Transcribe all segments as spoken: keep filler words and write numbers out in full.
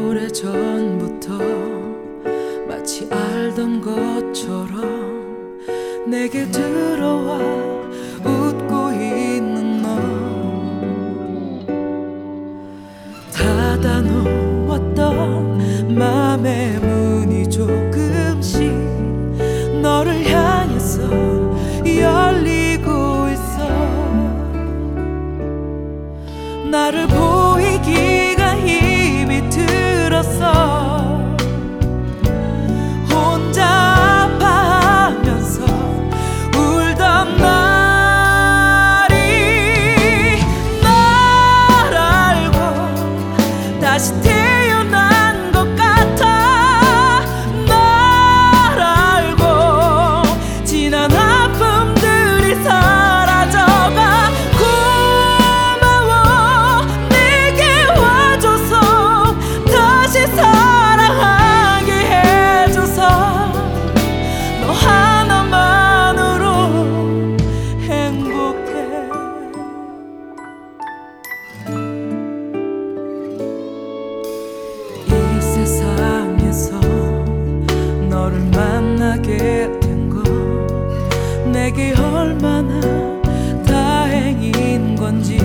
오래전부터 마치 알던 것처럼 내게 들어와 웃고 있는 너, 닫아놓았던 맘의 문이 조금씩 너를 향해서 열리고 있어. 나를 보이기가 힘이 들었어. 혼자 아파하면서 울던 날이 널 알고 다시 태어난 것 같아. 널 알고 지난 아픔들이 사라져가. 고마워 내게 와줘서 다시 사랑하게 해줘서. 너 하나만으로 행복해. 이 세상에서 너를 만나게 된 건 내게 얼마나 다행인 건지.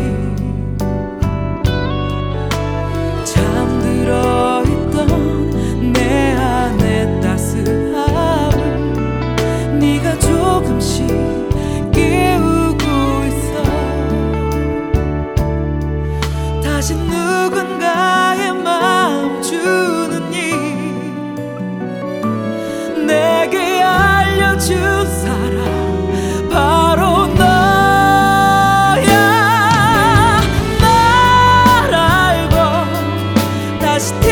잠들어 있던 내 안의 따스함을 네가 조금씩 깨우고 있어. 다시 누군가의 마음 주는 일 내게 알려준 사람 바로 너야. 날 알고 다시